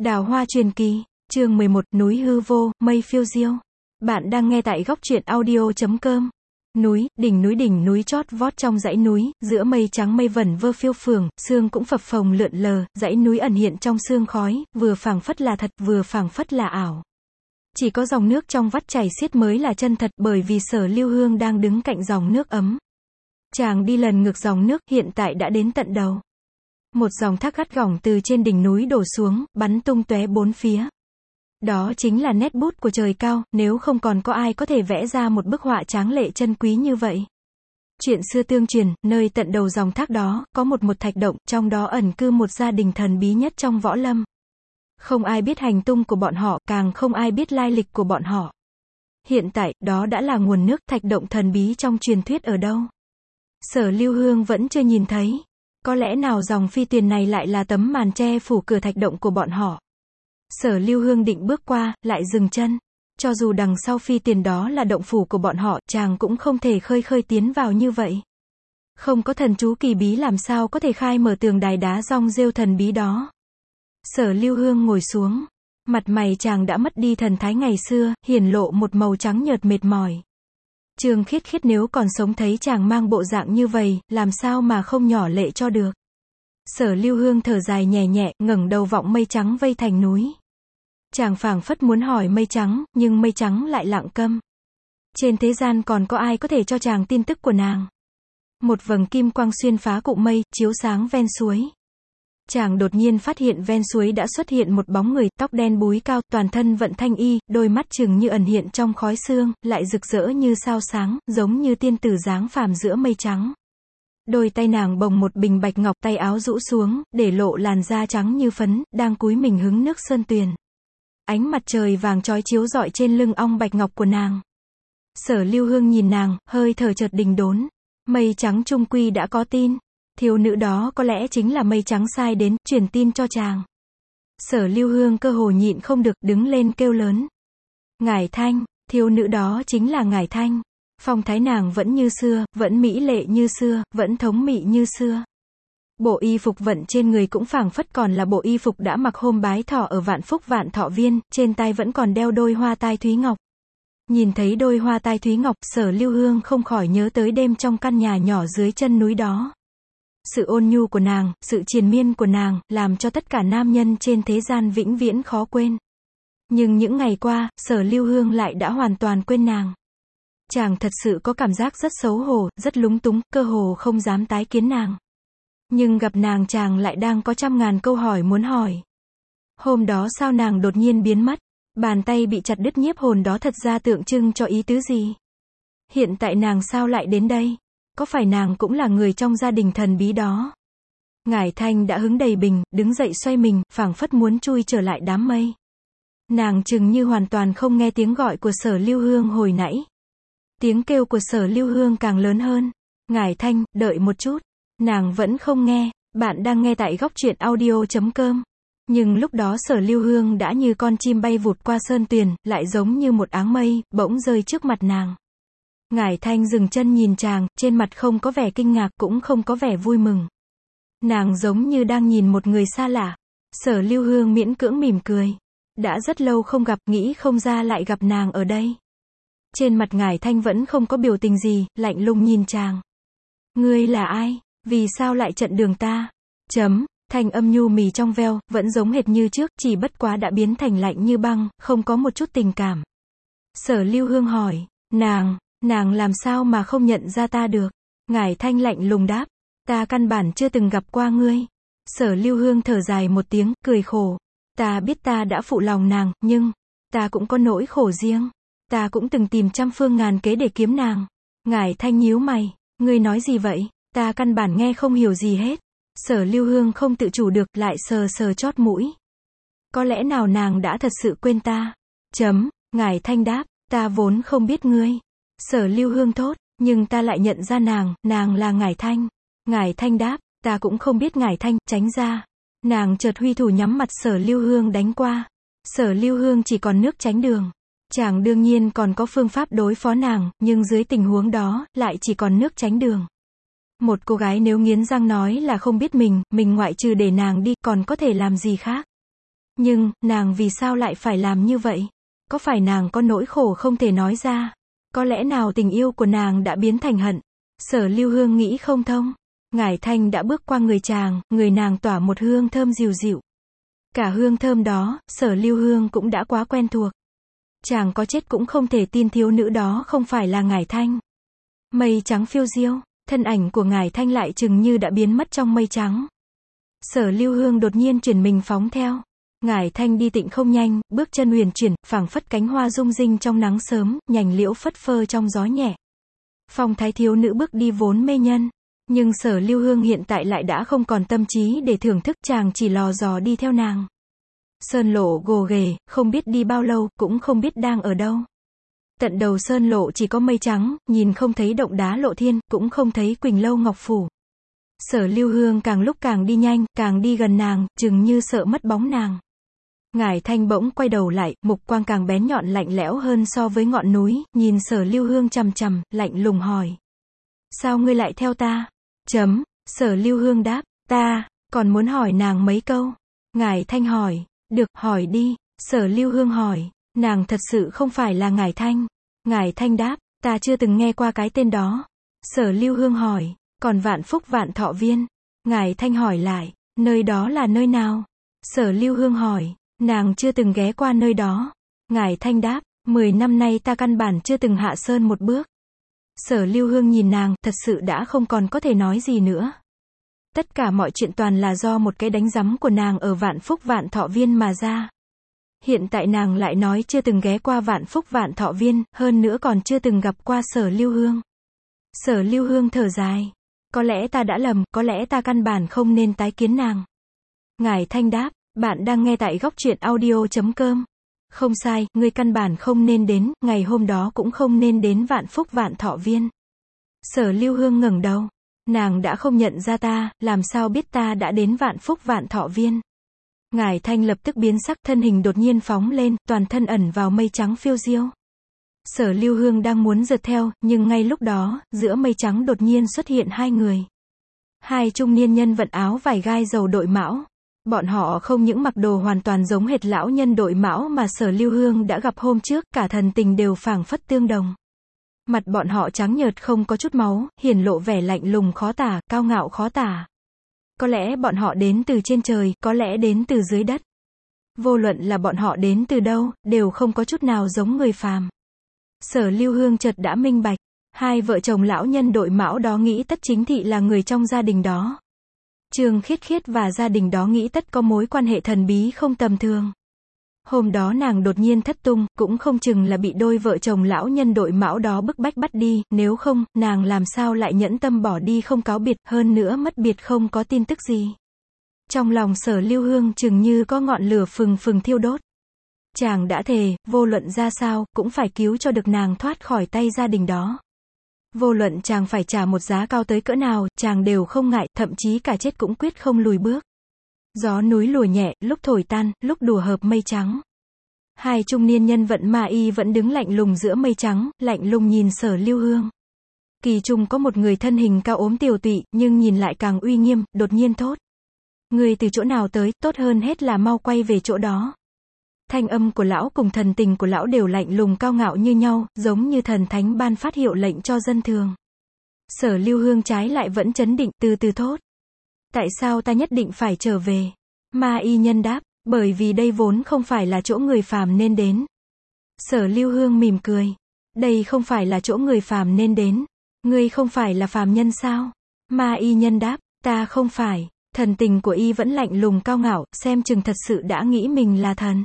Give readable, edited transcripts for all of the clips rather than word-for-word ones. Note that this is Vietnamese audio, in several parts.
Đào hoa truyền kỳ, chương 11, núi hư vô, mây phiêu diêu. Bạn đang nghe tại góc truyện audio.com. Đỉnh núi chót vót trong dãy núi, giữa mây trắng mây vẩn vơ phiêu phường, sương cũng phập phồng lượn lờ, dãy núi ẩn hiện trong sương khói, vừa phảng phất là thật, vừa phảng phất là ảo. Chỉ có dòng nước trong vắt chảy xiết mới là chân thật, bởi vì Sở Lưu Hương đang đứng cạnh dòng nước ấm. Chàng đi lần ngược dòng nước, hiện tại đã đến tận đầu. Một dòng thác gắt gỏng từ trên đỉnh núi đổ xuống, bắn tung tóe bốn phía. Đó chính là nét bút của trời cao, nếu không còn có ai có thể vẽ ra một bức họa tráng lệ chân quý như vậy. Chuyện xưa tương truyền, nơi tận đầu dòng thác đó, có một thạch động, trong đó ẩn cư một gia đình thần bí nhất trong võ lâm. Không ai biết hành tung của bọn họ, càng không ai biết lai lịch của bọn họ. Hiện tại, đó đã là nguồn nước, thạch động thần bí trong truyền thuyết ở đâu? Sở Lưu Hương vẫn chưa nhìn thấy. Có lẽ nào dòng phi tuyền này lại là tấm màn che phủ cửa thạch động của bọn họ? Sở Lưu Hương định bước qua, lại dừng chân. Cho dù đằng sau phi tuyền đó là động phủ của bọn họ, chàng cũng không thể khơi tiến vào như vậy. Không có thần chú kỳ bí làm sao có thể khai mở tường đài đá rong rêu thần bí đó. Sở Lưu Hương ngồi xuống. Mặt mày chàng đã mất đi thần thái ngày xưa, hiển lộ một màu trắng nhợt mệt mỏi. Trương Khiết Khiết nếu còn sống thấy chàng mang bộ dạng như vậy, làm sao mà không nhỏ lệ cho được. Sở Lưu Hương thở dài nhẹ nhẹ, ngẩng đầu vọng mây trắng vây thành núi. Chàng phảng phất muốn hỏi mây trắng, nhưng mây trắng lại lặng câm. Trên thế gian còn có ai có thể cho chàng tin tức của nàng? Một vầng kim quang xuyên phá cụm mây, chiếu sáng ven suối. Chàng đột nhiên phát hiện ven suối đã xuất hiện một bóng người, tóc đen búi cao, toàn thân vận thanh y, đôi mắt chừng như ẩn hiện trong khói sương, lại rực rỡ như sao sáng, giống như tiên tử dáng phàm giữa mây trắng. Đôi tay nàng bồng một bình bạch ngọc, tay áo rũ xuống, để lộ làn da trắng như phấn, đang cúi mình hứng nước sơn tuyền. Ánh mặt trời vàng chói chiếu rọi trên lưng ong bạch ngọc của nàng. Sở Lưu Hương nhìn nàng, hơi thở chợt đình đốn. Mây trắng trung quy đã có tin. Thiếu nữ đó có lẽ chính là mây trắng sai đến, truyền tin cho chàng. Sở Lưu Hương cơ hồ nhịn không được, đứng lên kêu lớn. Ngải Thanh, thiếu nữ đó chính là Ngải Thanh. Phong thái nàng vẫn như xưa, vẫn mỹ lệ như xưa, vẫn thống mị như xưa. Bộ y phục vận trên người cũng phảng phất còn là bộ y phục đã mặc hôm bái thọ ở Vạn Phúc Vạn Thọ Viên, trên tai vẫn còn đeo đôi hoa tai thúy ngọc. Nhìn thấy đôi hoa tai thúy ngọc, Sở Lưu Hương không khỏi nhớ tới đêm trong căn nhà nhỏ dưới chân núi đó. Sự ôn nhu của nàng, sự triền miên của nàng, làm cho tất cả nam nhân trên thế gian vĩnh viễn khó quên. Nhưng những ngày qua, Sở Lưu Hương lại đã hoàn toàn quên nàng. Chàng thật sự có cảm giác rất xấu hổ, rất lúng túng, cơ hồ không dám tái kiến nàng. Nhưng gặp nàng chàng lại đang có trăm ngàn câu hỏi muốn hỏi. Hôm đó sao nàng đột nhiên biến mất? Bàn tay bị chặt đứt nhiếp hồn đó thật ra tượng trưng cho ý tứ gì? Hiện tại nàng sao lại đến đây? Có phải nàng cũng là người trong gia đình thần bí đó? Ngải Thanh đã hứng đầy bình, đứng dậy xoay mình, phảng phất muốn chui trở lại đám mây. Nàng chừng như hoàn toàn không nghe tiếng gọi của Sở Lưu Hương hồi nãy. Tiếng kêu của Sở Lưu Hương càng lớn hơn. Ngải Thanh, đợi một chút. Nàng vẫn không nghe. Bạn đang nghe tại góc truyện audio.com. Nhưng lúc đó Sở Lưu Hương đã như con chim bay vụt qua sơn tuyền, lại giống như một áng mây, bỗng rơi trước mặt nàng. Ngải Thanh dừng chân nhìn chàng, trên mặt không có vẻ kinh ngạc, cũng không có vẻ vui mừng. Nàng giống như đang nhìn một người xa lạ. Sở Lưu Hương miễn cưỡng mỉm cười. Đã rất lâu không gặp, nghĩ không ra lại gặp nàng ở đây. Trên mặt Ngải Thanh vẫn không có biểu tình gì, lạnh lùng nhìn chàng. Ngươi là ai? Vì sao lại chặn đường ta? Thanh âm nhu mì trong veo, vẫn giống hệt như trước, chỉ bất quá đã biến thành lạnh như băng, không có một chút tình cảm. Sở Lưu Hương hỏi, nàng làm sao mà không nhận ra ta được? Ngải Thanh lạnh lùng đáp, ta căn bản chưa từng gặp qua ngươi. Sở Lưu Hương thở dài một tiếng, cười khổ. Ta biết ta đã phụ lòng nàng, nhưng ta cũng có nỗi khổ riêng. Ta cũng từng tìm trăm phương ngàn kế để kiếm nàng. Ngải Thanh nhíu mày, ngươi nói gì vậy? Ta căn bản nghe không hiểu gì hết. Sở Lưu Hương không tự chủ được, lại sờ chót mũi. Có lẽ nào nàng đã thật sự quên ta? Ngải Thanh đáp, ta vốn không biết ngươi. Sở Lưu Hương thốt, nhưng ta lại nhận ra nàng là Ngải Thanh. Ngải Thanh đáp, ta cũng không biết Ngải Thanh, tránh ra. Nàng chợt huy thủ nhắm mặt Sở Lưu Hương đánh qua. Sở Lưu Hương chỉ còn nước tránh đường. Chàng đương nhiên còn có phương pháp đối phó nàng, nhưng dưới tình huống đó, lại chỉ còn nước tránh đường. Một cô gái nếu nghiến răng nói là không biết mình ngoại trừ để nàng đi, còn có thể làm gì khác? Nhưng, nàng vì sao lại phải làm như vậy? Có phải nàng có nỗi khổ không thể nói ra? Có lẽ nào tình yêu của nàng đã biến thành hận? Sở Lưu Hương nghĩ không thông. Ngải Thanh đã bước qua người chàng, người nàng tỏa một hương thơm dịu dịu. Cả hương thơm đó, Sở Lưu Hương cũng đã quá quen thuộc. Chàng có chết cũng không thể tin thiếu nữ đó không phải là Ngải Thanh. Mây trắng phiêu diêu, thân ảnh của Ngải Thanh lại chừng như đã biến mất trong mây trắng. Sở Lưu Hương đột nhiên chuyển mình phóng theo. Ngải Thanh đi tịnh không nhanh, bước chân huyền chuyển, phảng phất cánh hoa rung rinh trong nắng sớm, nhành liễu phất phơ trong gió nhẹ. Phong thái thiếu nữ bước đi vốn mê nhân. Nhưng Sở Lưu Hương hiện tại lại đã không còn tâm trí để thưởng thức, chàng chỉ lò dò đi theo nàng. Sơn lộ gồ ghề, không biết đi bao lâu, cũng không biết đang ở đâu. Tận đầu sơn lộ chỉ có mây trắng, nhìn không thấy động đá lộ thiên, cũng không thấy Quỳnh Lâu Ngọc Phủ. Sở Lưu Hương càng lúc càng đi nhanh, càng đi gần nàng, chừng như sợ mất bóng nàng. Ngải Thanh bỗng quay đầu lại, mục quang càng bén nhọn lạnh lẽo hơn so với ngọn núi, nhìn Sở Lưu Hương chằm chằm, lạnh lùng hỏi. Sao ngươi lại theo ta? Sở Lưu Hương đáp, ta, còn muốn hỏi nàng mấy câu. Ngải Thanh hỏi, được, hỏi đi. Sở Lưu Hương hỏi, nàng thật sự không phải là Ngải Thanh. Ngải Thanh đáp, ta chưa từng nghe qua cái tên đó. Sở Lưu Hương hỏi, còn Vạn Phúc Vạn Thọ Viên? Ngải Thanh hỏi lại, nơi đó là nơi nào? Sở Lưu Hương hỏi, nàng chưa từng ghé qua nơi đó. Ngải Thanh đáp, 10 năm nay ta căn bản chưa từng hạ sơn một bước. Sở Lưu Hương nhìn nàng, thật sự đã không còn có thể nói gì nữa. Tất cả mọi chuyện toàn là do một cái đánh giấm của nàng ở Vạn Phúc Vạn Thọ Viên mà ra. Hiện tại nàng lại nói chưa từng ghé qua Vạn Phúc Vạn Thọ Viên, hơn nữa còn chưa từng gặp qua Sở Lưu Hương. Sở Lưu Hương thở dài. Có lẽ ta đã lầm, có lẽ ta căn bản không nên tái kiến nàng. Ngải Thanh đáp, bạn đang nghe tại góc truyện audio.com. Không sai, ngươi căn bản không nên đến, ngày hôm đó cũng không nên đến Vạn Phúc Vạn Thọ Viên. Sở Lưu Hương ngẩng đầu. Nàng đã không nhận ra ta, làm sao biết ta đã đến Vạn Phúc Vạn Thọ Viên. Ngải Thanh lập tức biến sắc, thân hình đột nhiên phóng lên, toàn thân ẩn vào mây trắng phiêu diêu. Sở Lưu Hương đang muốn rượt theo, nhưng ngay lúc đó, giữa mây trắng đột nhiên xuất hiện hai người. Hai trung niên nhân vận áo vải gai dầu đội mão. Bọn họ không những mặc đồ hoàn toàn giống hệt lão nhân đội mão mà Sở Lưu Hương đã gặp hôm trước, cả thần tình đều phảng phất tương đồng. Mặt bọn họ trắng nhợt không có chút máu, hiển lộ vẻ lạnh lùng khó tả, cao ngạo khó tả. Có lẽ bọn họ đến từ trên trời, có lẽ đến từ dưới đất. Vô luận là bọn họ đến từ đâu, đều không có chút nào giống người phàm. Sở Lưu Hương chợt đã minh bạch, hai vợ chồng lão nhân đội mão đó nghĩ tất chính thị là người trong gia đình đó. Trương Khiết Khiết và gia đình đó nghĩ tất có mối quan hệ thần bí không tầm thường. Hôm đó nàng đột nhiên thất tung, cũng không chừng là bị đôi vợ chồng lão nhân đội mão đó bức bách bắt đi, nếu không, nàng làm sao lại nhẫn tâm bỏ đi không cáo biệt, hơn nữa mất biệt không có tin tức gì. Trong lòng Sở Lưu Hương chừng như có ngọn lửa phừng phừng thiêu đốt. Chàng đã thề, vô luận ra sao, cũng phải cứu cho được nàng thoát khỏi tay gia đình đó. Vô luận chàng phải trả một giá cao tới cỡ nào, chàng đều không ngại, thậm chí cả chết cũng quyết không lùi bước. Gió núi lùa nhẹ, lúc thổi tan, lúc đùa hợp mây trắng. Hai trung niên nhân vận ma y vẫn đứng lạnh lùng giữa mây trắng, lạnh lùng nhìn Sở Lưu Hương. Kỳ trung có một người thân hình cao ốm tiều tụy, nhưng nhìn lại càng uy nghiêm, đột nhiên thốt. Người từ chỗ nào tới, tốt hơn hết là mau quay về chỗ đó. Thanh âm của lão cùng thần tình của lão đều lạnh lùng cao ngạo như nhau, giống như thần thánh ban phát hiệu lệnh cho dân thường. Sở Lưu Hương trái lại vẫn trấn định, từ từ thốt. Tại sao ta nhất định phải trở về? Ma y nhân đáp, bởi vì đây vốn không phải là chỗ người phàm nên đến. Sở Lưu Hương mỉm cười. Đây không phải là chỗ người phàm nên đến. Ngươi không phải là phàm nhân sao? Ma y nhân đáp, ta không phải. Thần tình của y vẫn lạnh lùng cao ngạo, xem chừng thật sự đã nghĩ mình là thần.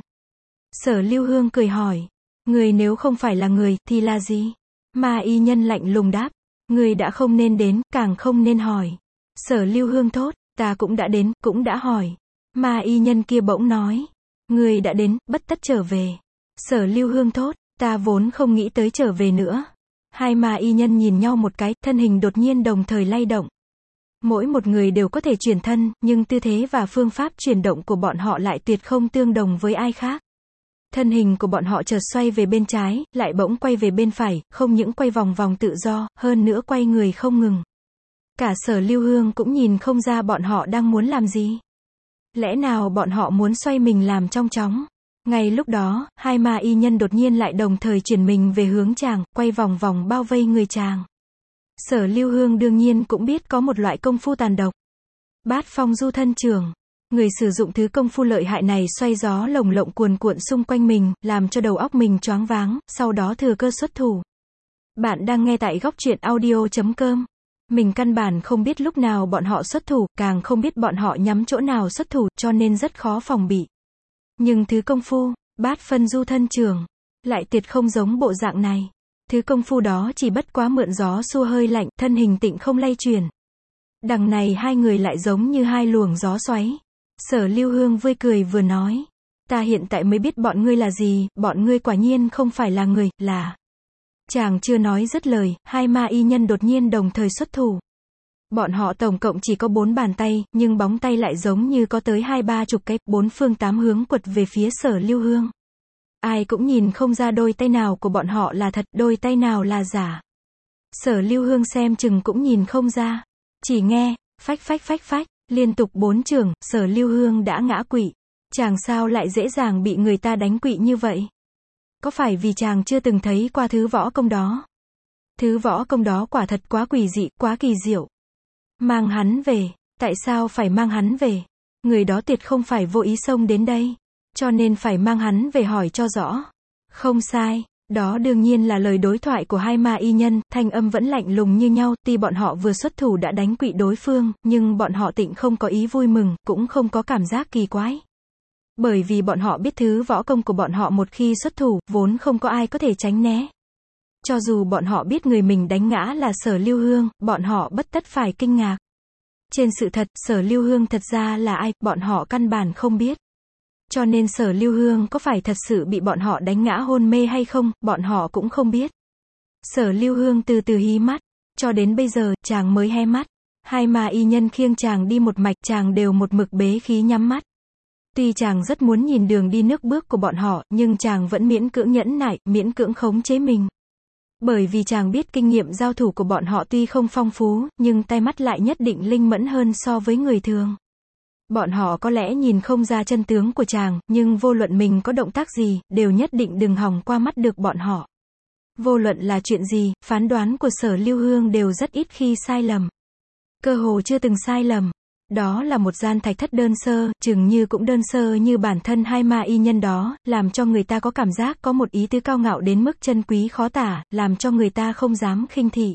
Sở Lưu Hương cười hỏi, người nếu không phải là người, thì là gì? Ma y nhân lạnh lùng đáp, người đã không nên đến, càng không nên hỏi. Sở Lưu Hương thốt, ta cũng đã đến, cũng đã hỏi. Ma y nhân kia bỗng nói, người đã đến, bất tất trở về. Sở Lưu Hương thốt, ta vốn không nghĩ tới trở về nữa. Hai ma y nhân nhìn nhau một cái, thân hình đột nhiên đồng thời lay động. Mỗi một người đều có thể chuyển thân, nhưng tư thế và phương pháp chuyển động của bọn họ lại tuyệt không tương đồng với ai khác. Thân hình của bọn họ chợt xoay về bên trái, lại bỗng quay về bên phải, không những quay vòng vòng tự do, hơn nữa quay người không ngừng. Cả Sở Lưu Hương cũng nhìn không ra bọn họ đang muốn làm gì. Lẽ nào bọn họ muốn xoay mình làm trong chóng? Ngay lúc đó, hai ma y nhân đột nhiên lại đồng thời chuyển mình về hướng chàng, quay vòng vòng bao vây người chàng. Sở Lưu Hương đương nhiên cũng biết có một loại công phu tàn độc. Bát phong du thân trường. Người sử dụng thứ công phu lợi hại này xoay gió lồng lộng cuồn cuộn xung quanh mình, làm cho đầu óc mình choáng váng, sau đó thừa cơ xuất thủ. Bạn đang nghe tại góc truyện audio.com. Mình căn bản không biết lúc nào bọn họ xuất thủ, càng không biết bọn họ nhắm chỗ nào xuất thủ, cho nên rất khó phòng bị. Nhưng thứ công phu, bát phân du thân trường, lại tuyệt không giống bộ dạng này. Thứ công phu đó chỉ bất quá mượn gió xua hơi lạnh, thân hình tịnh không lay chuyển. Đằng này hai người lại giống như hai luồng gió xoáy. Sở Lưu Hương vui cười vừa nói. Ta hiện tại mới biết bọn ngươi là gì, bọn ngươi quả nhiên không phải là người, là... Chàng chưa nói dứt lời, hai ma y nhân đột nhiên đồng thời xuất thủ. Bọn họ tổng cộng chỉ có 4 bàn tay, nhưng bóng tay lại giống như có tới 20-30 cái, 4 phương 8 hướng quật về phía Sở Lưu Hương. Ai cũng nhìn không ra đôi tay nào của bọn họ là thật, đôi tay nào là giả. Sở Lưu Hương xem chừng cũng nhìn không ra. Chỉ nghe, phách phách phách phách, liên tục 4 chưởng, Sở Lưu Hương đã ngã quỵ. Chàng sao lại dễ dàng bị người ta đánh quỵ như vậy? Có phải vì chàng chưa từng thấy qua thứ võ công đó? Thứ võ công đó quả thật quá quỷ dị, quá kỳ diệu. Mang hắn về. Tại sao phải mang hắn về? Người đó tuyệt không phải vô ý xông đến đây. Cho nên phải mang hắn về hỏi cho rõ. Không sai. Đó đương nhiên là lời đối thoại của hai ma y nhân, thanh âm vẫn lạnh lùng như nhau, tuy bọn họ vừa xuất thủ đã đánh quỵ đối phương, nhưng bọn họ tịnh không có ý vui mừng, cũng không có cảm giác kỳ quái. Bởi vì bọn họ biết thứ võ công của bọn họ một khi xuất thủ, vốn không có ai có thể tránh né. Cho dù bọn họ biết người mình đánh ngã là Sở Lưu Hương, bọn họ bất tất phải kinh ngạc. Trên sự thật, Sở Lưu Hương thật ra là ai, bọn họ căn bản không biết. Cho nên Sở Lưu Hương có phải thật sự bị bọn họ đánh ngã hôn mê hay không, bọn họ cũng không biết. Sở Lưu Hương từ từ hí mắt, cho đến bây giờ, chàng mới hé mắt. Hai ma y nhân khiêng chàng đi một mạch, chàng đều một mực bế khí nhắm mắt. Tuy chàng rất muốn nhìn đường đi nước bước của bọn họ, nhưng chàng vẫn miễn cưỡng nhẫn nại, miễn cưỡng khống chế mình. Bởi vì chàng biết kinh nghiệm giao thủ của bọn họ tuy không phong phú, nhưng tai mắt lại nhất định linh mẫn hơn so với người thường. Bọn họ có lẽ nhìn không ra chân tướng của chàng, nhưng vô luận mình có động tác gì, đều nhất định đừng hòng qua mắt được bọn họ. Vô luận là chuyện gì, phán đoán của Sở Lưu Hương đều rất ít khi sai lầm. Cơ hồ chưa từng sai lầm. Đó là một gian thạch thất đơn sơ, chừng như cũng đơn sơ như bản thân hai ma y nhân đó, làm cho người ta có cảm giác có một ý tứ cao ngạo đến mức chân quý khó tả, làm cho người ta không dám khinh thị.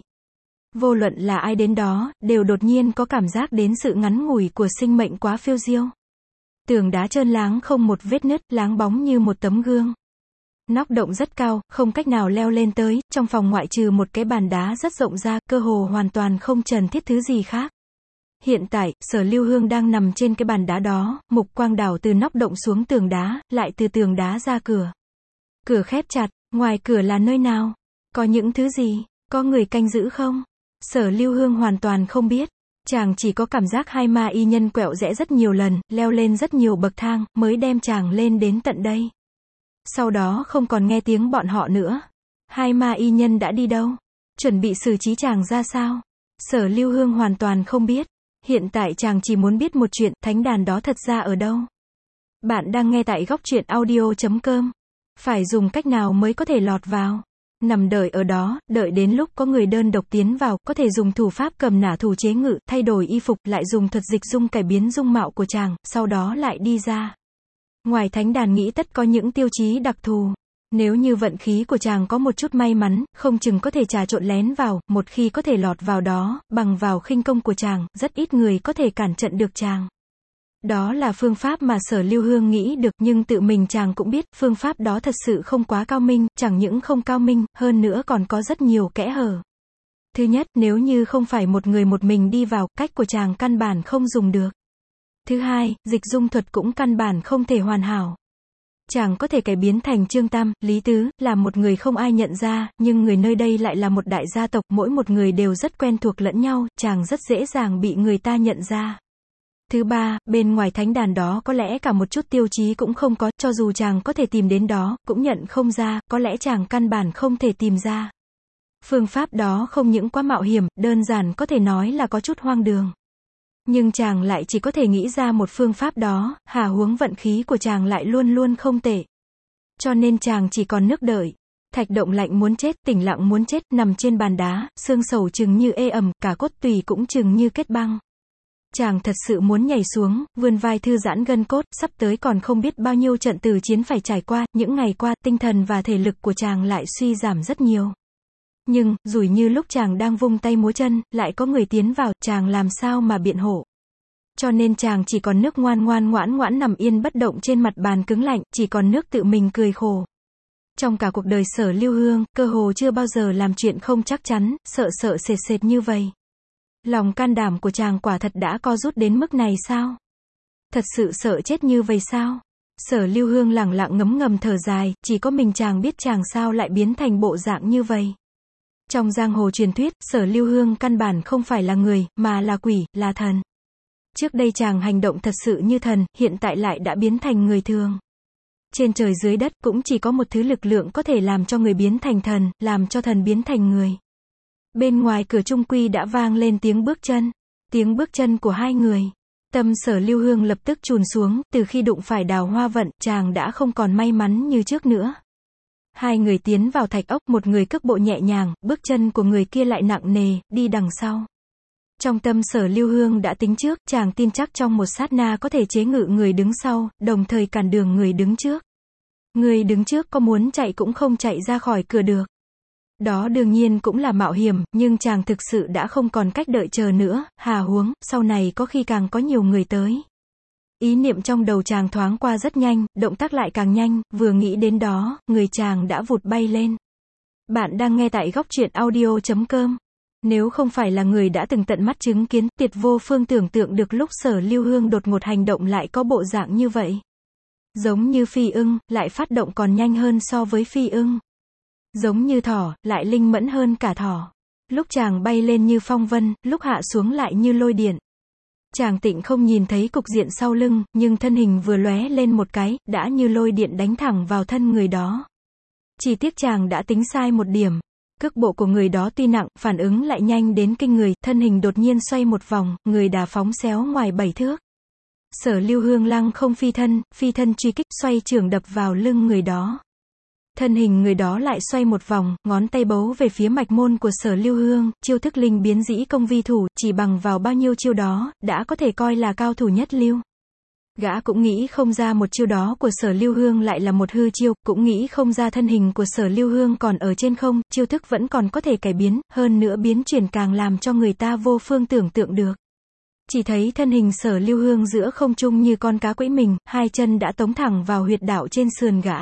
Vô luận là ai đến đó, đều đột nhiên có cảm giác đến sự ngắn ngủi của sinh mệnh quá phiêu diêu. Tường đá trơn láng không một vết nứt, láng bóng như một tấm gương. Nóc động rất cao, không cách nào leo lên tới, trong phòng ngoại trừ một cái bàn đá rất rộng ra, cơ hồ hoàn toàn không trần thiết thứ gì khác. Hiện tại, Sở Lưu Hương đang nằm trên cái bàn đá đó, mục quang đảo từ nóc động xuống tường đá, lại từ tường đá ra cửa. Cửa khép chặt, ngoài cửa là nơi nào? Có những thứ gì? Có người canh giữ không? Sở Lưu Hương hoàn toàn không biết. Chàng chỉ có cảm giác hai ma y nhân quẹo rẽ rất nhiều lần, leo lên rất nhiều bậc thang, mới đem chàng lên đến tận đây. Sau đó không còn nghe tiếng bọn họ nữa. Hai ma y nhân đã đi đâu? Chuẩn bị xử trí chàng ra sao? Sở Lưu Hương hoàn toàn không biết. Hiện tại chàng chỉ muốn biết một chuyện, thánh đàn đó thật ra ở đâu? Bạn đang nghe tại góc truyện audio.com. Phải dùng cách nào mới có thể lọt vào? Nằm đợi ở đó, đợi đến lúc có người đơn độc tiến vào, có thể dùng thủ pháp cầm nã thủ chế ngự, thay đổi y phục, lại dùng thuật dịch dung cải biến dung mạo của chàng, sau đó lại đi ra. Ngoài thánh đàn nghĩ tất có những tiêu chí đặc thù. Nếu như vận khí của chàng có một chút may mắn, không chừng có thể trà trộn lén vào, một khi có thể lọt vào đó, bằng vào khinh công của chàng, rất ít người có thể cản trận được chàng. Đó là phương pháp mà Sở Lưu Hương nghĩ được, nhưng tự mình chàng cũng biết, phương pháp đó thật sự không quá cao minh, chẳng những không cao minh, hơn nữa còn có rất nhiều kẽ hở. Thứ nhất, nếu như không phải một người một mình đi vào, cách của chàng căn bản không dùng được. Thứ hai, dịch dung thuật cũng căn bản không thể hoàn hảo. Chàng có thể cải biến thành Trương Tam, Lý Tứ, là một người không ai nhận ra, nhưng người nơi đây lại là một đại gia tộc, mỗi một người đều rất quen thuộc lẫn nhau, chàng rất dễ dàng bị người ta nhận ra. Thứ ba, bên ngoài thánh đàn đó có lẽ cả một chút tiêu chí cũng không có, cho dù chàng có thể tìm đến đó, cũng nhận không ra, có lẽ chàng căn bản không thể tìm ra. Phương pháp đó không những quá mạo hiểm, đơn giản có thể nói là có chút hoang đường. Nhưng chàng lại chỉ có thể nghĩ ra một phương pháp đó, hà huống vận khí của chàng lại luôn luôn không tệ. Cho nên chàng chỉ còn nước đợi. Thạch Động lạnh muốn chết, Tỉnh Lặng muốn chết, nằm trên bàn đá, xương sầu chừng như ê ẩm, cả cốt tủy cũng chừng như kết băng. Chàng thật sự muốn nhảy xuống, vươn vai thư giãn gân cốt, sắp tới còn không biết bao nhiêu trận tử chiến phải trải qua, những ngày qua, tinh thần và thể lực của chàng lại suy giảm rất nhiều. Nhưng, rủi như lúc chàng đang vung tay múa chân, lại có người tiến vào, chàng làm sao mà biện hộ. Cho nên chàng chỉ còn nước ngoan ngoãn nằm yên bất động trên mặt bàn cứng lạnh, chỉ còn nước tự mình cười khổ. Trong cả cuộc đời Sở Lưu Hương, cơ hồ chưa bao giờ làm chuyện không chắc chắn, sợ sệt như vậy. Lòng can đảm của chàng quả thật đã co rút đến mức này sao? Thật sự sợ chết như vậy sao? Sở Lưu Hương lẳng lặng ngấm ngầm thở dài, chỉ có mình chàng biết chàng sao lại biến thành bộ dạng như vậy. Trong giang hồ truyền thuyết, Sở Lưu Hương căn bản không phải là người, mà là quỷ, là thần. Trước đây chàng hành động thật sự như thần, hiện tại lại đã biến thành người thường. Trên trời dưới đất cũng chỉ có một thứ lực lượng có thể làm cho người biến thành thần, làm cho thần biến thành người. Bên ngoài cửa trung quy đã vang lên tiếng bước chân của hai người. Tâm Sở Lưu Hương lập tức chùn xuống, từ khi đụng phải Đào Hoa Vận, chàng đã không còn may mắn như trước nữa. Hai người tiến vào thạch ốc, một người cước bộ nhẹ nhàng, bước chân của người kia lại nặng nề, đi đằng sau. Trong tâm Sở Lưu Hương đã tính trước, chàng tin chắc trong một sát na có thể chế ngự người đứng sau, đồng thời cản đường người đứng trước. Người đứng trước có muốn chạy cũng không chạy ra khỏi cửa được. Đó đương nhiên cũng là mạo hiểm, nhưng chàng thực sự đã không còn cách đợi chờ nữa, hà huống, sau này có khi càng có nhiều người tới. Ý niệm trong đầu chàng thoáng qua rất nhanh, động tác lại càng nhanh, vừa nghĩ đến đó, người chàng đã vụt bay lên. Bạn đang nghe tại góc truyện audio.com. Nếu không phải là người đã từng tận mắt chứng kiến, tuyệt vô phương tưởng tượng được lúc Sở Lưu Hương đột ngột hành động lại có bộ dạng như vậy. Giống như phi ưng, lại phát động còn nhanh hơn so với phi ưng. Giống như thỏ, lại linh mẫn hơn cả thỏ. Lúc chàng bay lên như phong vân, lúc hạ xuống lại như lôi điện. Chàng Tịnh không nhìn thấy cục diện sau lưng, nhưng thân hình vừa lóe lên một cái, đã như lôi điện đánh thẳng vào thân người đó. Chỉ tiếc chàng đã tính sai một điểm. Cước bộ của người đó tuy nặng, phản ứng lại nhanh đến kinh người, thân hình đột nhiên xoay một vòng, người đà phóng xéo ngoài 7 thước. Sở Lưu Hương lăng không phi thân truy kích, xoay chưởng đập vào lưng người đó. Thân hình người đó lại xoay một vòng, ngón tay bấu về phía mạch môn của Sở Lưu Hương, chiêu thức linh biến dĩ công vi thủ, chỉ bằng vào bao nhiêu chiêu đó, đã có thể coi là cao thủ nhất lưu. Gã cũng nghĩ không ra một chiêu đó của Sở Lưu Hương lại là một hư chiêu, cũng nghĩ không ra thân hình của Sở Lưu Hương còn ở trên không, chiêu thức vẫn còn có thể cải biến, hơn nữa biến chuyển càng làm cho người ta vô phương tưởng tượng được. Chỉ thấy thân hình Sở Lưu Hương giữa không trung như con cá quẫy mình, hai chân đã tống thẳng vào huyệt đạo trên sườn gã.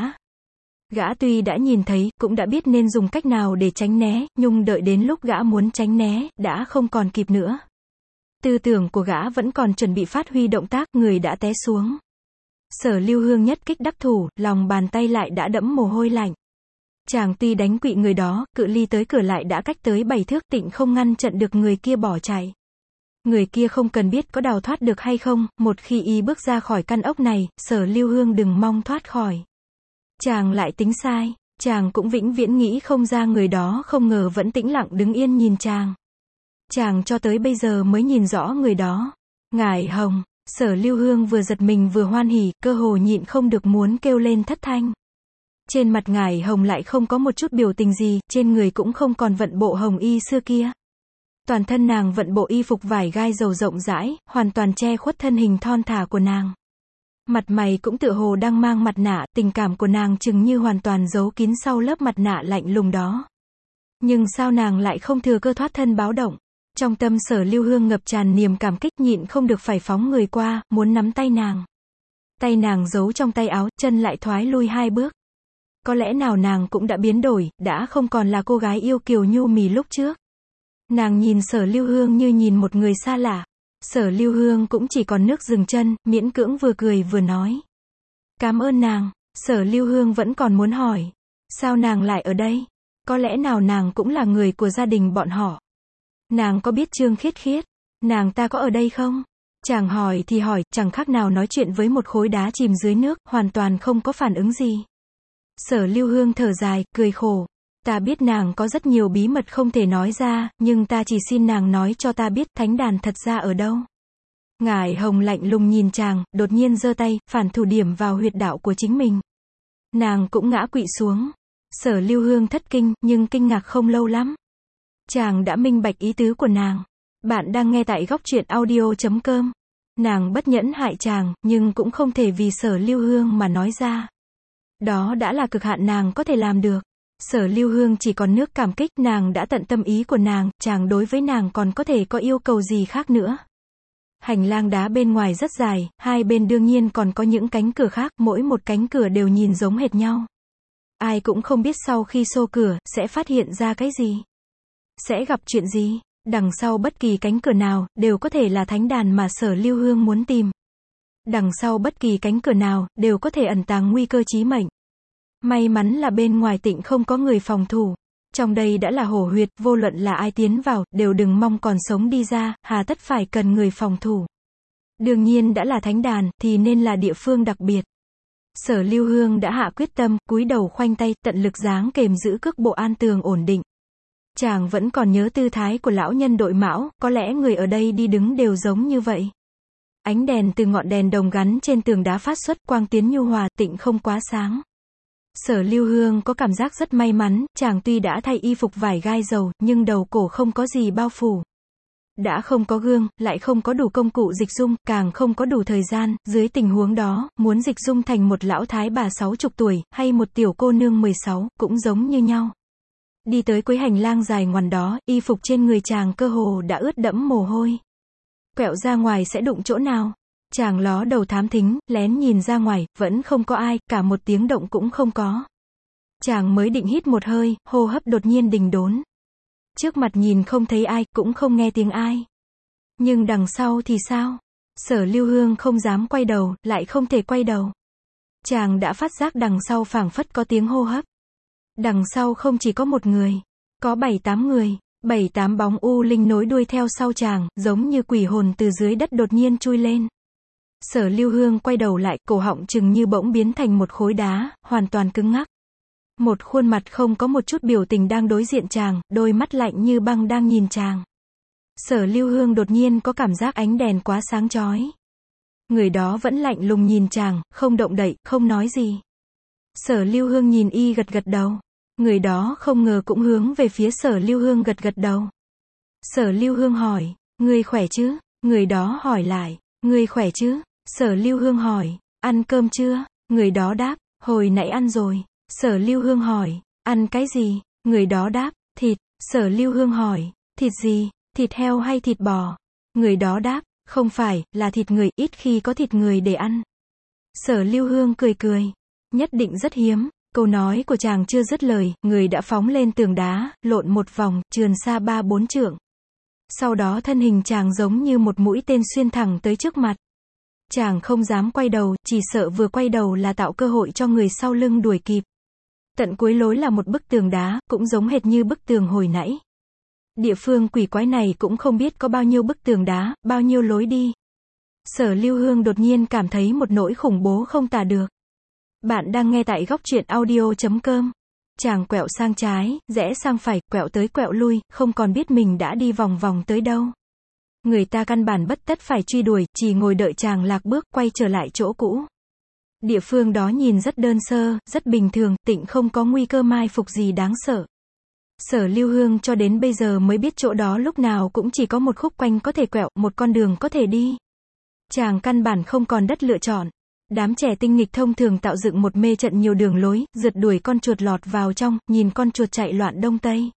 Gã tuy đã nhìn thấy, cũng đã biết nên dùng cách nào để tránh né, nhưng đợi đến lúc gã muốn tránh né, đã không còn kịp nữa. Tư tưởng của gã vẫn còn chuẩn bị phát huy động tác, người đã té xuống. Sở Lưu Hương nhất kích đắc thủ, lòng bàn tay lại đã đẫm mồ hôi lạnh. Chàng tuy đánh quỵ người đó, cự ly tới cửa lại đã cách tới 7 thước, Tịnh không ngăn chặn được người kia bỏ chạy. Người kia không cần biết có đào thoát được hay không, một khi y bước ra khỏi căn ốc này, Sở Lưu Hương đừng mong thoát khỏi. Chàng lại tính sai, chàng cũng vĩnh viễn nghĩ không ra người đó không ngờ vẫn tĩnh lặng đứng yên nhìn chàng. Chàng cho tới bây giờ mới nhìn rõ người đó. Ngải Hồng, Sở Lưu Hương vừa giật mình vừa hoan hỉ, cơ hồ nhịn không được muốn kêu lên thất thanh. Trên mặt Ngải Hồng lại không có một chút biểu tình gì, trên người cũng không còn vận bộ hồng y xưa kia. Toàn thân nàng vận bộ y phục vải gai dầu rộng rãi, hoàn toàn che khuất thân hình thon thả của nàng. Mặt mày cũng tựa hồ đang mang mặt nạ, tình cảm của nàng chừng như hoàn toàn giấu kín sau lớp mặt nạ lạnh lùng đó. Nhưng sao nàng lại không thừa cơ thoát thân báo động? Trong tâm Sở Lưu Hương ngập tràn niềm cảm kích, nhịn không được phải phóng người qua, muốn nắm tay nàng. Tay nàng giấu trong tay áo, chân lại thoái lui 2 bước. Có lẽ nào nàng cũng đã biến đổi, đã không còn là cô gái yêu kiều nhu mì lúc trước. Nàng nhìn Sở Lưu Hương như nhìn một người xa lạ. Sở Lưu Hương cũng chỉ còn nước dừng chân, miễn cưỡng vừa cười vừa nói. Cảm ơn nàng. Sở Lưu Hương vẫn còn muốn hỏi. Sao nàng lại ở đây? Có lẽ nào nàng cũng là người của gia đình bọn họ? Nàng có biết Trương Khiết Khiết? Nàng ta có ở đây không? Chàng hỏi thì hỏi, chẳng khác nào nói chuyện với một khối đá chìm dưới nước, hoàn toàn không có phản ứng gì. Sở Lưu Hương thở dài, cười khổ. Ta biết nàng có rất nhiều bí mật không thể nói ra, nhưng ta chỉ xin nàng nói cho ta biết thánh đàn thật ra ở đâu. Ngải Hồng lạnh lùng nhìn chàng, đột nhiên giơ tay, phản thủ điểm vào huyệt đạo của chính mình. Nàng cũng ngã quỵ xuống. Sở Lưu Hương thất kinh, nhưng kinh ngạc không lâu lắm. Chàng đã minh bạch ý tứ của nàng. Bạn đang nghe tại góc truyện audio.com. Nàng bất nhẫn hại chàng, nhưng cũng không thể vì Sở Lưu Hương mà nói ra. Đó đã là cực hạn nàng có thể làm được. Sở Lưu Hương chỉ còn nước cảm kích, nàng đã tận tâm ý của nàng, chàng đối với nàng còn có thể có yêu cầu gì khác nữa. Hành lang đá bên ngoài rất dài, hai bên đương nhiên còn có những cánh cửa khác, mỗi một cánh cửa đều nhìn giống hệt nhau. Ai cũng không biết sau khi xô cửa, sẽ phát hiện ra cái gì. Sẽ gặp chuyện gì. Đằng sau bất kỳ cánh cửa nào, đều có thể là thánh đàn mà Sở Lưu Hương muốn tìm. Đằng sau bất kỳ cánh cửa nào, đều có thể ẩn tàng nguy cơ chí mệnh. May mắn là bên ngoài Tịnh không có người phòng thủ. Trong đây đã là hổ huyệt, vô luận là ai tiến vào, đều đừng mong còn sống đi ra, hà tất phải cần người phòng thủ. Đương nhiên đã là thánh đàn, thì nên là địa phương đặc biệt. Sở Lưu Hương đã hạ quyết tâm, cúi đầu khoanh tay, tận lực dáng kềm giữ cước bộ an tường ổn định. Chàng vẫn còn nhớ tư thái của lão nhân đội mão, có lẽ người ở đây đi đứng đều giống như vậy. Ánh đèn từ ngọn đèn đồng gắn trên tường đá phát xuất, quang tiến nhu hòa, Tịnh không quá sáng. Sở Lưu Hương có cảm giác rất may mắn, chàng tuy đã thay y phục vải gai dầu, nhưng đầu cổ không có gì bao phủ. Đã không có gương, lại không có đủ công cụ dịch dung, càng không có đủ thời gian, dưới tình huống đó, muốn dịch dung thành một lão thái bà 60 tuổi, hay một tiểu cô nương 16, cũng giống như nhau. Đi tới cuối hành lang dài ngoằn đó, y phục trên người chàng cơ hồ đã ướt đẫm mồ hôi. Quẹo ra ngoài sẽ đụng chỗ nào? Chàng ló đầu thám thính, lén nhìn ra ngoài, vẫn không có ai, cả một tiếng động cũng không có. Chàng mới định hít một hơi, hô hấp đột nhiên đình đốn. Trước mặt nhìn không thấy ai, cũng không nghe tiếng ai. Nhưng đằng sau thì sao? Sở Lưu Hương không dám quay đầu, lại không thể quay đầu. Chàng đã phát giác đằng sau phảng phất có tiếng hô hấp. Đằng sau không chỉ có một người, có 7-8 người, 7-8 bóng u linh nối đuôi theo sau chàng, giống như quỷ hồn từ dưới đất đột nhiên chui lên. Sở Lưu Hương quay đầu lại, cổ họng chừng như bỗng biến thành một khối đá, hoàn toàn cứng ngắc. Một khuôn mặt không có một chút biểu tình đang đối diện chàng, đôi mắt lạnh như băng đang nhìn chàng. Sở Lưu Hương đột nhiên có cảm giác ánh đèn quá sáng chói. Người đó vẫn lạnh lùng nhìn chàng, không động đậy, không nói gì. Sở Lưu Hương nhìn y gật gật đầu. Người đó không ngờ cũng hướng về phía Sở Lưu Hương gật gật đầu. Sở Lưu Hương hỏi, ngươi khỏe chứ? Người đó hỏi lại, ngươi khỏe chứ? Sở Lưu Hương hỏi, ăn cơm chưa? Người đó đáp, hồi nãy ăn rồi. Sở Lưu Hương hỏi, ăn cái gì? Người đó đáp, thịt. Sở Lưu Hương hỏi, thịt gì? Thịt heo hay thịt bò? Người đó đáp, không phải, là thịt người, ít khi có thịt người để ăn. Sở Lưu Hương cười cười, nhất định rất hiếm. Câu nói của chàng chưa dứt lời, người đã phóng lên tường đá, lộn một vòng, trườn xa 3-4 trượng. Sau đó thân hình chàng giống như một mũi tên xuyên thẳng tới trước mặt. Chàng không dám quay đầu, chỉ sợ vừa quay đầu là tạo cơ hội cho người sau lưng đuổi kịp. Tận cuối lối là một bức tường đá, cũng giống hệt như bức tường hồi nãy. Địa phương quỷ quái này cũng không biết có bao nhiêu bức tường đá, bao nhiêu lối đi. Sở Lưu Hương đột nhiên cảm thấy một nỗi khủng bố không tả được. Bạn đang nghe tại góc truyện audio.com. Chàng quẹo sang trái, rẽ sang phải, quẹo tới quẹo lui, không còn biết mình đã đi vòng vòng tới đâu. Người ta căn bản bất tất phải truy đuổi, chỉ ngồi đợi chàng lạc bước, quay trở lại chỗ cũ. Địa phương đó nhìn rất đơn sơ, rất bình thường, Tịnh không có nguy cơ mai phục gì đáng sợ. Sở Lưu Hương cho đến bây giờ mới biết chỗ đó lúc nào cũng chỉ có một khúc quanh có thể quẹo, một con đường có thể đi. Chàng căn bản không còn đất lựa chọn. Đám trẻ tinh nghịch thông thường tạo dựng một mê trận nhiều đường lối, rượt đuổi con chuột lọt vào trong, nhìn con chuột chạy loạn đông tây.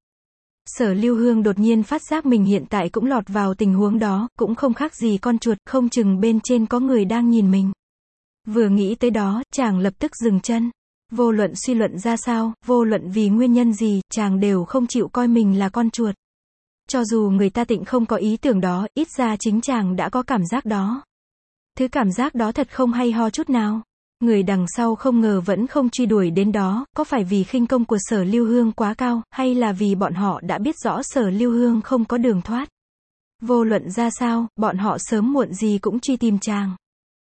Sở Lưu Hương đột nhiên phát giác mình hiện tại cũng lọt vào tình huống đó, cũng không khác gì con chuột, không chừng bên trên có người đang nhìn mình. Vừa nghĩ tới đó, chàng lập tức dừng chân. Vô luận suy luận ra sao, vô luận vì nguyên nhân gì, chàng đều không chịu coi mình là con chuột. Cho dù người ta Tịnh không có ý tưởng đó, ít ra chính chàng đã có cảm giác đó. Thứ cảm giác đó thật không hay ho chút nào. Người đằng sau không ngờ vẫn không truy đuổi đến đó, có phải vì khinh công của Sở Lưu Hương quá cao, hay là vì bọn họ đã biết rõ Sở Lưu Hương không có đường thoát. Vô luận ra sao, bọn họ sớm muộn gì cũng truy tìm chàng.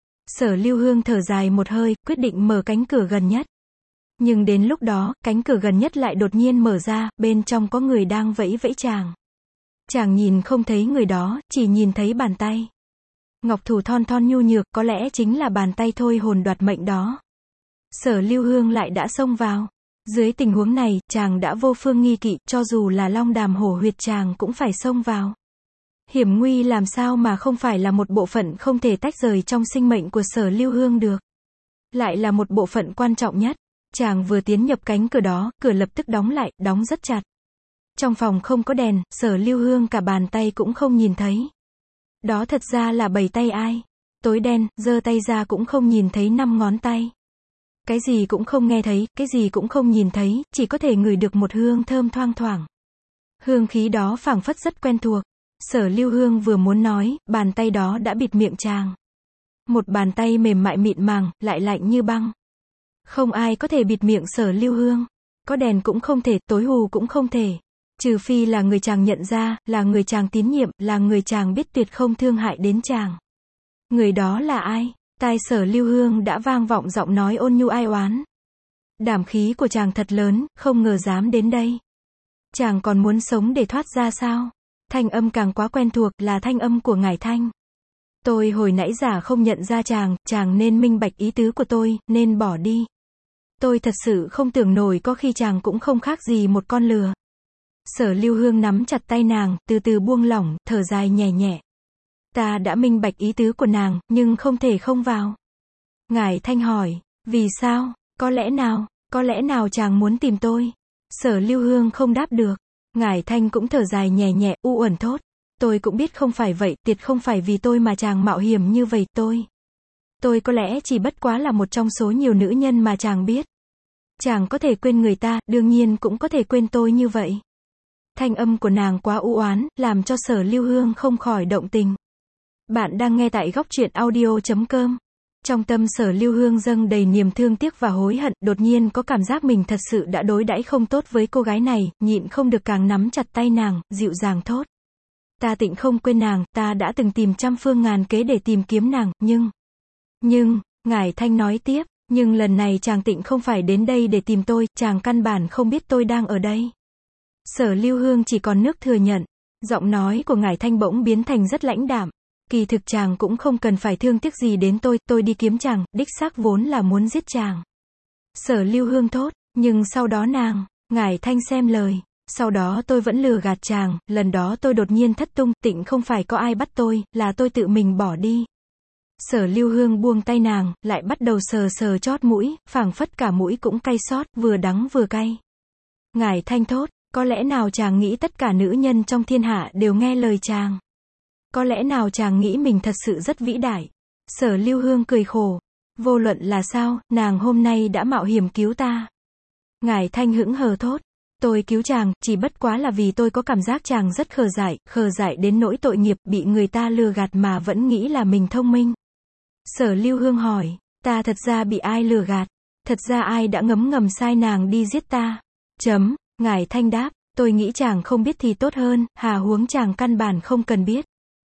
Sở Lưu Hương thở dài một hơi, quyết định mở cánh cửa gần nhất. Nhưng đến lúc đó, cánh cửa gần nhất lại đột nhiên mở ra, bên trong có người đang vẫy vẫy chàng. Chàng nhìn không thấy người đó, chỉ nhìn thấy bàn tay. Ngọc thủ thon thon nhu nhược, có lẽ chính là bàn tay thôi hồn đoạt mệnh đó. Sở Lưu Hương lại đã xông vào. Dưới tình huống này, chàng đã vô phương nghi kỵ, cho dù là long đàm hổ huyệt chàng cũng phải xông vào. Hiểm nguy làm sao mà không phải là một bộ phận không thể tách rời trong sinh mệnh của Sở Lưu Hương được. Lại là một bộ phận quan trọng nhất. Chàng vừa tiến nhập cánh cửa đó, cửa lập tức đóng lại, đóng rất chặt. Trong phòng không có đèn, Sở Lưu Hương cả bàn tay cũng không nhìn thấy. Đó thật ra là bầy tay ai? Tối đen, giơ tay ra cũng không nhìn thấy 5 ngón tay. Cái gì cũng không nghe thấy, cái gì cũng không nhìn thấy, chỉ có thể ngửi được một hương thơm thoang thoảng. Hương khí đó phảng phất rất quen thuộc. Sở Lưu Hương vừa muốn nói, bàn tay đó đã bịt miệng chàng. Một bàn tay mềm mại mịn màng, lại lạnh như băng. Không ai có thể bịt miệng Sở Lưu Hương. Có đèn cũng không thể, tối hù cũng không thể. Trừ phi là người chàng nhận ra, là người chàng tín nhiệm, là người chàng biết tuyệt không thương hại đến chàng. Người đó là ai? Tai Sở Lưu Hương đã vang vọng giọng nói ôn nhu ai oán. Đảm khí của chàng thật lớn, không ngờ dám đến đây. Chàng còn muốn sống để thoát ra sao? Thanh âm càng quá quen thuộc, là thanh âm của Ngải Thanh. Tôi hồi nãy giả không nhận ra chàng nên minh bạch ý tứ của tôi, nên bỏ đi. Tôi thật sự không tưởng nổi có khi chàng cũng không khác gì một con lừa. Sở Lưu Hương nắm chặt tay nàng, từ từ buông lỏng, thở dài nhẹ nhẹ. Ta đã minh bạch ý tứ của nàng, nhưng không thể không vào. Ngải Thanh hỏi, vì sao, có lẽ nào chàng muốn tìm tôi? Sở Lưu Hương không đáp được. Ngải Thanh cũng thở dài nhẹ nhẹ, u uẩn thốt. Tôi cũng biết không phải vậy, tuyệt không phải vì tôi mà chàng mạo hiểm như vậy, tôi có lẽ chỉ bất quá là một trong số nhiều nữ nhân mà chàng biết. Chàng có thể quên người ta, đương nhiên cũng có thể quên tôi như vậy. Thanh âm của nàng quá u oán, làm cho Sở Lưu Hương không khỏi động tình. Bạn đang nghe tại góc truyện audio.com. Trong tâm Sở Lưu Hương dâng đầy niềm thương tiếc và hối hận, đột nhiên có cảm giác mình thật sự đã đối đãi không tốt với cô gái này, nhịn không được càng nắm chặt tay nàng, dịu dàng thốt. Ta tịnh không quên nàng, ta đã từng tìm trăm phương ngàn kế để tìm kiếm nàng, nhưng, Ngải Thanh nói tiếp, nhưng lần này chàng tịnh không phải đến đây để tìm tôi, chàng căn bản không biết tôi đang ở đây. Sở Lưu Hương chỉ còn nước thừa nhận, giọng nói của Ngải Thanh bỗng biến thành rất lãnh đạm. Kỳ thực chàng cũng không cần phải thương tiếc gì đến tôi đi kiếm chàng, đích xác vốn là muốn giết chàng. Sở Lưu Hương thốt, nhưng sau đó Ngải Thanh xem lời, sau đó tôi vẫn lừa gạt chàng, lần đó tôi đột nhiên thất tung, tịnh không phải có ai bắt tôi, là tôi tự mình bỏ đi. Sở Lưu Hương buông tay nàng, lại bắt đầu sờ chót mũi, phảng phất cả mũi cũng cay xót, vừa đắng vừa cay. Ngải Thanh thốt, có lẽ nào chàng nghĩ tất cả nữ nhân trong thiên hạ đều nghe lời chàng? Có lẽ nào chàng nghĩ mình thật sự rất vĩ đại? Sở Lưu Hương cười khổ. Vô luận là sao, nàng hôm nay đã mạo hiểm cứu ta. Ngải Thanh hững hờ thốt. Tôi cứu chàng, chỉ bất quá là vì tôi có cảm giác chàng rất khờ dại đến nỗi tội nghiệp, bị người ta lừa gạt mà vẫn nghĩ là mình thông minh. Sở Lưu Hương hỏi, ta thật ra bị ai lừa gạt? Thật ra ai đã ngấm ngầm sai nàng đi giết ta? Ngải Thanh đáp, tôi nghĩ chàng không biết thì tốt hơn, hà huống chàng căn bản không cần biết.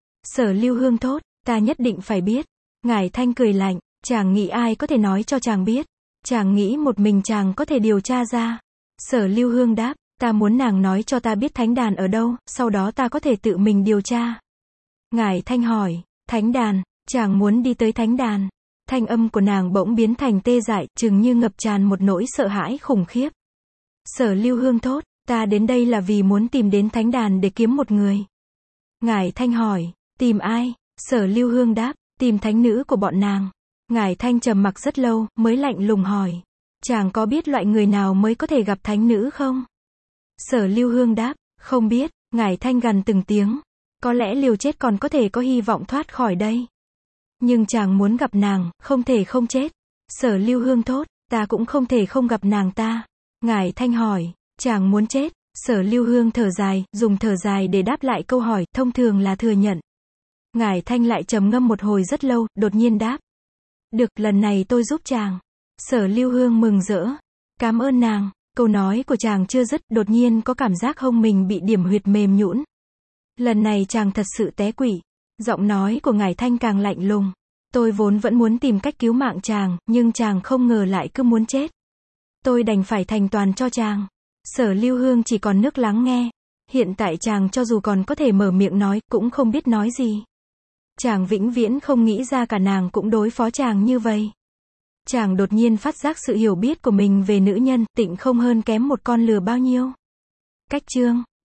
Sở Lưu Hương thốt, ta nhất định phải biết. Ngải Thanh cười lạnh, chàng nghĩ ai có thể nói cho chàng biết? Chàng nghĩ một mình chàng có thể điều tra ra? Sở Lưu Hương đáp, ta muốn nàng nói cho ta biết thánh đàn ở đâu, sau đó ta có thể tự mình điều tra. Ngải Thanh hỏi, thánh đàn, chàng muốn đi tới thánh đàn? Thanh âm của nàng bỗng biến thành tê dại, chừng như ngập tràn một nỗi sợ hãi khủng khiếp. Sở Lưu Hương thốt, ta đến đây là vì muốn tìm đến thánh đàn để kiếm một người. Ngải Thanh hỏi, tìm ai? Sở Lưu Hương đáp, tìm thánh nữ của bọn nàng. Ngải Thanh trầm mặc rất lâu, mới lạnh lùng hỏi, chàng có biết loại người nào mới có thể gặp thánh nữ không? Sở Lưu Hương đáp, không biết. Ngải Thanh gằn từng tiếng, có lẽ liều chết còn có thể có hy vọng thoát khỏi đây. Nhưng chàng muốn gặp nàng, không thể không chết. Sở Lưu Hương thốt, ta cũng không thể không gặp nàng ta. Ngải Thanh hỏi, chàng muốn chết? Sở Lưu Hương thở dài, dùng thở dài để đáp lại câu hỏi, thông thường là thừa nhận. Ngải Thanh lại trầm ngâm một hồi rất lâu, đột nhiên đáp. Được, lần này tôi giúp chàng. Sở Lưu Hương mừng rỡ. Cảm ơn nàng. Câu nói của chàng chưa dứt, đột nhiên có cảm giác hông mình bị điểm huyệt mềm nhũn. Lần này chàng thật sự té quỵ. Giọng nói của Ngải Thanh càng lạnh lùng. Tôi vốn vẫn muốn tìm cách cứu mạng chàng, nhưng chàng không ngờ lại cứ muốn chết. Tôi đành phải thành toàn cho chàng. Sở Lưu Hương chỉ còn nước lắng nghe. Hiện tại chàng cho dù còn có thể mở miệng nói, cũng không biết nói gì. Chàng vĩnh viễn không nghĩ ra cả nàng cũng đối phó chàng như vậy. Chàng đột nhiên phát giác sự hiểu biết của mình về nữ nhân, Tịnh không hơn kém một con lừa bao nhiêu. Cách chương